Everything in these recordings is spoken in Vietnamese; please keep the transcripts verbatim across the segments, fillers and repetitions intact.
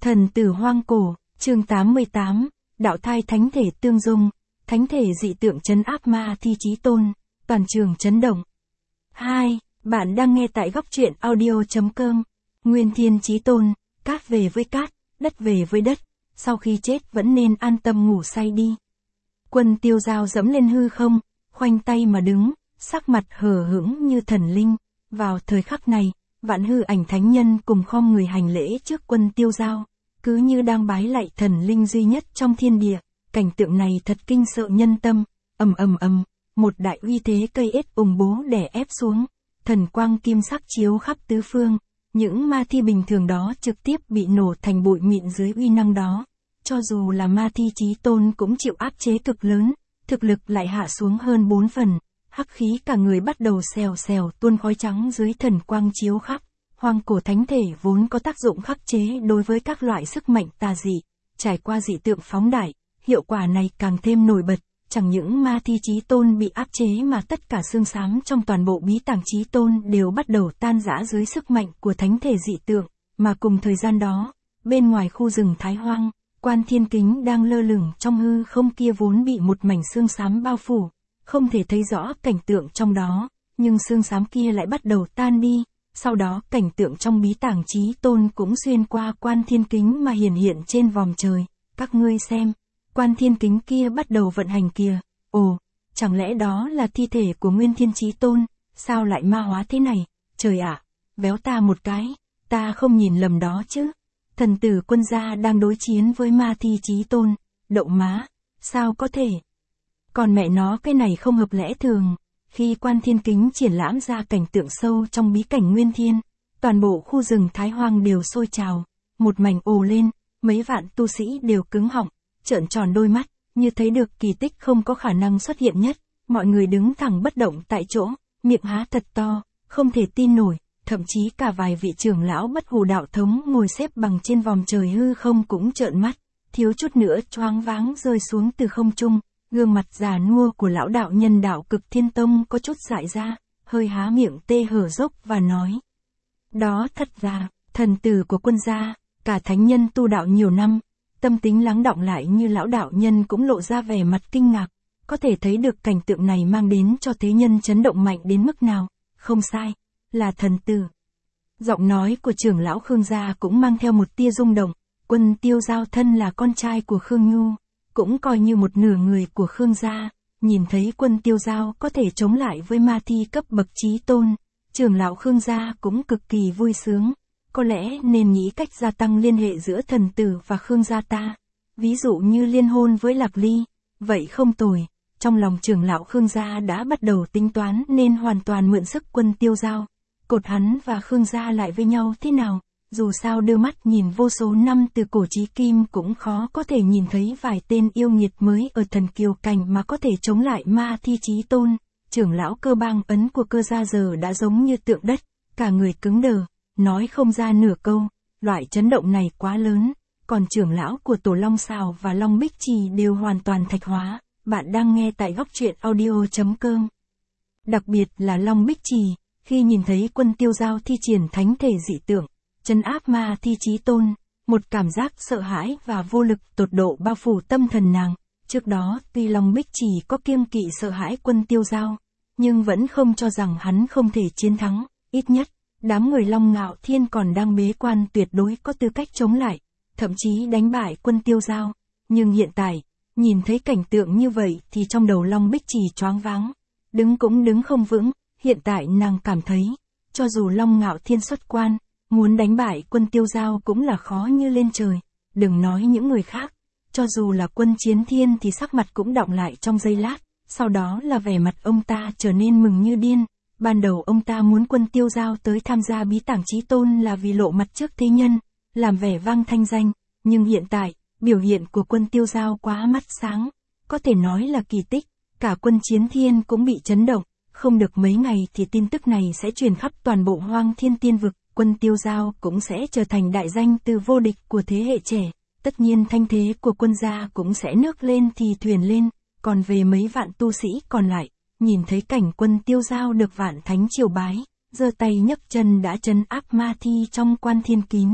Thần tử hoang cổ, chương tám mươi tám, đạo thai thánh thể tương dung, thánh thể dị tượng trấn áp ma thi chí tôn, toàn trường chấn động. hai. Bạn đang nghe tại góc truyện audio.com. Nguyên thiên chí tôn, cát về với cát, đất về với đất, sau khi chết vẫn nên an tâm ngủ say đi. Quân Tiêu Dao dẫm lên hư không, khoanh tay mà đứng, sắc mặt hờ hững như thần linh. Vào thời khắc này, vạn hư ảnh thánh nhân cùng khom người hành lễ trước Quân Tiêu Dao, cứ như đang bái lạy thần linh duy nhất trong thiên địa. Cảnh tượng này thật kinh sợ nhân tâm. Ầm ầm ầm, một đại uy thế cây ết ùng bố đè ép xuống, thần quang kim sắc chiếu khắp tứ phương, những ma thi bình thường đó trực tiếp bị nổ thành bụi mịn dưới uy năng đó. Cho dù là ma thi chí tôn cũng chịu áp chế cực lớn, thực lực lại hạ xuống hơn bốn phần, hắc khí cả người bắt đầu xèo xèo tuôn khói trắng dưới thần quang chiếu khắp. Hoang cổ thánh thể vốn có tác dụng khắc chế đối với các loại sức mạnh tà dị, trải qua dị tượng phóng đại, hiệu quả này càng thêm nổi bật. Chẳng những ma thi chí tôn bị áp chế mà tất cả xương xám trong toàn bộ bí tàng chí tôn đều bắt đầu tan rã dưới sức mạnh của thánh thể dị tượng, mà cùng thời gian đó, bên ngoài khu rừng Thái Hoang, Quan Thiên Kính đang lơ lửng trong hư không kia vốn bị một mảnh xương xám bao phủ, không thể thấy rõ cảnh tượng trong đó, nhưng xương xám kia lại bắt đầu tan đi, sau đó cảnh tượng trong bí tàng chí tôn cũng xuyên qua Quan Thiên Kính mà hiển hiện trên vòm trời. Các ngươi xem, Quan Thiên Kính kia bắt đầu vận hành kìa. Ồ, chẳng lẽ đó là thi thể của Nguyên Thiên Chí Tôn, sao lại ma hóa thế này? Trời ạ, véo ta một cái, ta không nhìn lầm đó chứ. Thần tử Quân gia đang đối chiến với ma thi Chí Tôn, đậu má, sao có thể? Còn mẹ nó cái này không hợp lẽ thường. Khi Quan Thiên Kính triển lãm ra cảnh tượng sâu trong bí cảnh Nguyên Thiên, toàn bộ khu rừng Thái Hoang đều sôi trào, một mảnh ồ lên, mấy vạn tu sĩ đều cứng họng, trợn tròn đôi mắt, như thấy được kỳ tích không có khả năng xuất hiện nhất. Mọi người đứng thẳng bất động tại chỗ, miệng há thật to, không thể tin nổi, thậm chí cả vài vị trưởng lão Bất Hủ đạo thống ngồi xếp bằng trên vòm trời hư không cũng trợn mắt, thiếu chút nữa choáng váng rơi xuống từ không trung. Gương mặt già nua của lão đạo nhân đạo Cực Thiên Tông có chút dại ra, hơi há miệng tê hở dốc và nói: đó thật ra, thần tử của Quân gia, cả thánh nhân tu đạo nhiều năm, tâm tính lắng đọng lại như lão đạo nhân cũng lộ ra vẻ mặt kinh ngạc, có thể thấy được cảnh tượng này mang đến cho thế nhân chấn động mạnh đến mức nào. Không sai, là thần tử. Giọng nói của trưởng lão Khương gia cũng mang theo một tia rung động. Quân Tiêu Dao thân là con trai của Khương Nhu, cũng coi như một nửa người của Khương gia, nhìn thấy Quân Tiêu Dao có thể chống lại với ma thi cấp bậc chí tôn, trưởng lão Khương gia cũng cực kỳ vui sướng. Có lẽ nên nghĩ cách gia tăng liên hệ giữa thần tử và Khương gia ta, ví dụ như liên hôn với Lạc Ly, vậy không tồi. Trong lòng trưởng lão Khương gia đã bắt đầu tính toán nên hoàn toàn mượn sức Quân Tiêu Dao, cột hắn và Khương gia lại với nhau thế nào. Dù sao đưa mắt nhìn vô số năm từ cổ chí kim cũng khó có thể nhìn thấy vài tên yêu nghiệt mới ở thần kiều cảnh mà có thể chống lại ma thi chí tôn. Trưởng lão Cơ Bang Ấn của Cơ gia giờ đã giống như tượng đất, cả người cứng đờ, nói không ra nửa câu, loại chấn động này quá lớn. Còn trưởng lão của Tổ Long Sào và Long Bích Trì đều hoàn toàn thạch hóa. Bạn đang nghe tại góc truyện audio.com. Đặc biệt là Long Bích Trì, khi nhìn thấy Quân Tiêu Dao thi triển thánh thể dị tượng, trấn áp ma thi chí tôn, một cảm giác sợ hãi và vô lực tột độ bao phủ tâm thần nàng. Trước đó, tuy Long Bích Trì có kiêng kỵ sợ hãi Quân Tiêu Dao, nhưng vẫn không cho rằng hắn không thể chiến thắng. Ít nhất, đám người Long Ngạo Thiên còn đang bế quan tuyệt đối có tư cách chống lại, thậm chí đánh bại Quân Tiêu Dao. Nhưng hiện tại, nhìn thấy cảnh tượng như vậy thì trong đầu Long Bích Trì choáng váng, đứng cũng đứng không vững. Hiện tại nàng cảm thấy, cho dù Long Ngạo Thiên xuất quan, muốn đánh bại Quân Tiêu Dao cũng là khó như lên trời, đừng nói những người khác, cho dù là Quân Chiến Thiên thì sắc mặt cũng đọng lại trong giây lát, sau đó là vẻ mặt ông ta trở nên mừng như điên. Ban đầu ông ta muốn Quân Tiêu Dao tới tham gia bí tàng chí tôn là vì lộ mặt trước thế nhân, làm vẻ vang thanh danh, nhưng hiện tại, biểu hiện của Quân Tiêu Dao quá mắt sáng, có thể nói là kỳ tích, cả Quân Chiến Thiên cũng bị chấn động, không được mấy ngày thì tin tức này sẽ truyền khắp toàn bộ Hoang Thiên Tiên vực. Quân Tiêu Dao cũng sẽ trở thành đại danh từ vô địch của thế hệ trẻ, tất nhiên thanh thế của Quân gia cũng sẽ nước lên thì thuyền lên. Còn về mấy vạn tu sĩ còn lại, nhìn thấy cảnh Quân Tiêu Dao được vạn thánh triều bái, giơ tay nhấc chân đã trấn áp ma thi trong Quan Thiên Kín,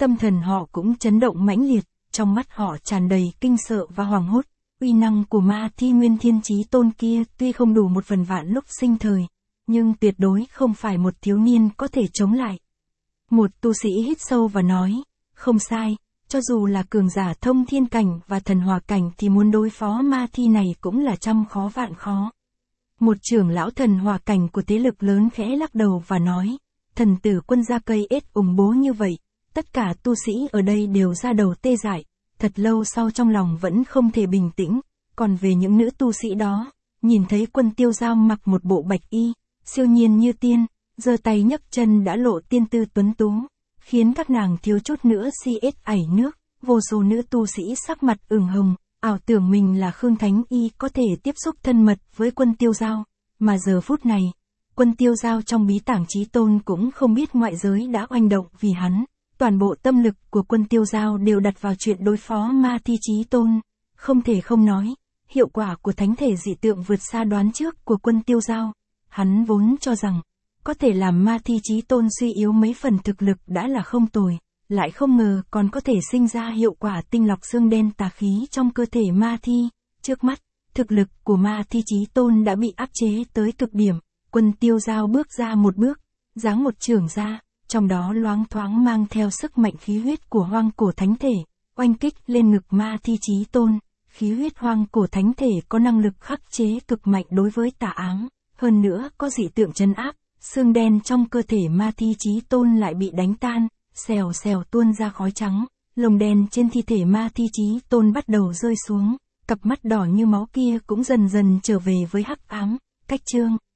tâm thần họ cũng chấn động mãnh liệt, trong mắt họ tràn đầy kinh sợ và hoảng hốt. Uy năng của Ma Thi Nguyên Thiên Chí Tôn kia tuy không đủ một phần vạn lúc sinh thời, nhưng tuyệt đối không phải một thiếu niên có thể chống lại. Một tu sĩ hít sâu và nói, không sai, cho dù là cường giả thông thiên cảnh và thần hòa cảnh thì muốn đối phó ma thi này cũng là trăm khó vạn khó. Một trưởng lão thần hòa cảnh của thế lực lớn khẽ lắc đầu và nói, thần tử quân gia cây ết ủng bố như vậy, tất cả tu sĩ ở đây đều ra đầu tê dại, thật lâu sau trong lòng vẫn không thể bình tĩnh. Còn về những nữ tu sĩ đó, nhìn thấy Quân Tiêu Giao mặc một bộ bạch y, siêu nhiên như tiên, giơ tay nhấc chân đã lộ tiên tư tuấn tú, khiến các nàng thiếu chút nữa si ết ảy nước. Vô số nữ tu sĩ sắc mặt ửng hồng, ảo tưởng mình là Khương Thánh Y có thể tiếp xúc thân mật với Quân Tiêu Giao, mà giờ phút này, Quân Tiêu Giao trong bí tảng Chí Tôn cũng không biết ngoại giới đã oanh động vì hắn. Toàn bộ tâm lực của Quân Tiêu Giao đều đặt vào chuyện đối phó Ma Thi Chí Tôn. Không thể không nói, hiệu quả của thánh thể dị tượng vượt xa đoán trước của Quân Tiêu Giao. Hắn vốn cho rằng, có thể làm Ma Thi Chí Tôn suy yếu mấy phần thực lực đã là không tồi, lại không ngờ còn có thể sinh ra hiệu quả tinh lọc xương đen tà khí trong cơ thể Ma Thi. Trước mắt, thực lực của Ma Thi Chí Tôn đã bị áp chế tới cực điểm. Quân Tiêu Giao bước ra một bước, giáng một chưởng ra, trong đó loáng thoáng mang theo sức mạnh khí huyết của hoang cổ thánh thể, oanh kích lên ngực Ma Thi Chí Tôn. Khí huyết hoang cổ thánh thể có năng lực khắc chế cực mạnh đối với tà ám, hơn nữa có dị tượng trấn áp, xương đen trong cơ thể Ma Thi Chí Tôn lại bị đánh tan, xèo xèo tuôn ra khói trắng, lồng đen trên thi thể Ma Thi Chí Tôn bắt đầu rơi xuống, cặp mắt đỏ như máu kia cũng dần dần trở về với hắc ám. Cách chương